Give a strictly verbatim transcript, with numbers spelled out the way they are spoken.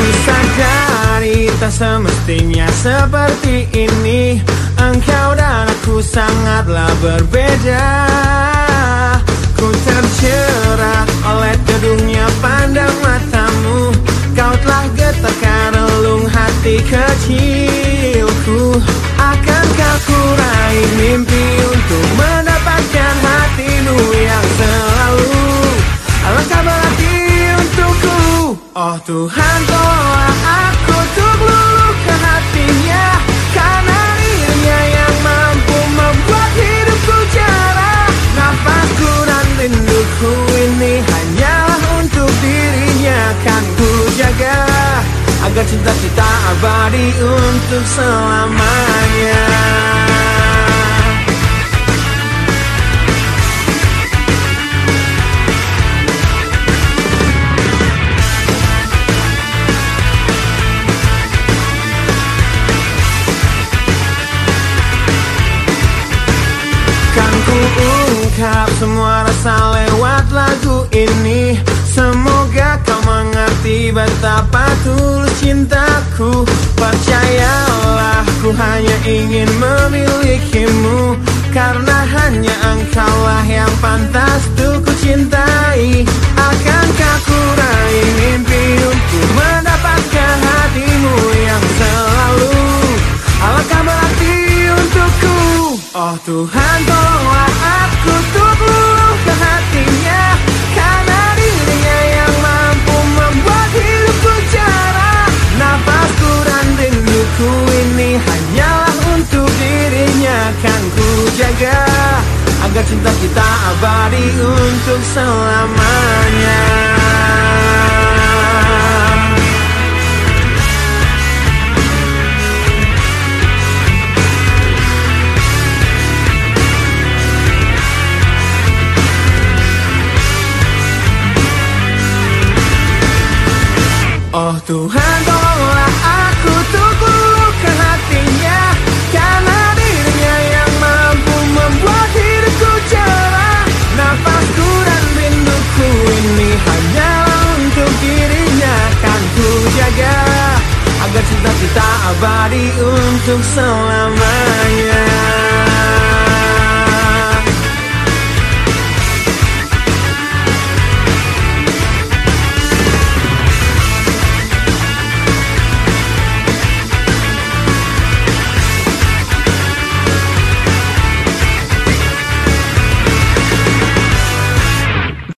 Sadari tak semestinya seperti ini. Engkau dan aku sangatlah berbeda. Ku terjerat oleh dedungnya pandang matamu. Kau telah getarkan relung hati kecilku. Akankah ku raih mimpi untuk mendapatkan hatimu yang selalu alangkah berarti untukku. Oh Tuhan, tolong aku untuk luluhkan hatinya, karena dirinya yang mampu membuat hidupku cerah. Nafasku dan rinduku ini hanyalah untuk dirinya. Kan ku jaga agar cinta kita abadi untuk selamanya. Ungkap semua rasa lewat lagu ini. Semoga kau mengerti betapa tulus cintaku. Percayalah, ku hanya ingin memilikimu, karena hanya engkaulah yang pantas untuk ku cintai. Akankah ku raih mimpi untuk mendapatkan hatimu yang selalu alangkah berarti untukku. Oh Tuhan, tolonglah aku untuk luluhkan hatinya, karena dirinya yang mampu membuat hidupku cerah. Nafasku dan rinduku ini hanyalah untuk dirinya. Kan ku jaga agar cinta kita abadi untuk selamanya. Oh Tuhan, tolonglah aku untuk luluhkan hatinya, karena dirinya yang mampu membuat hidupku cerah. Nafasku dan rinduku ini hanyalah untuk dirinya. Kan ku jaga agar cinta kita abadi untuk selamanya.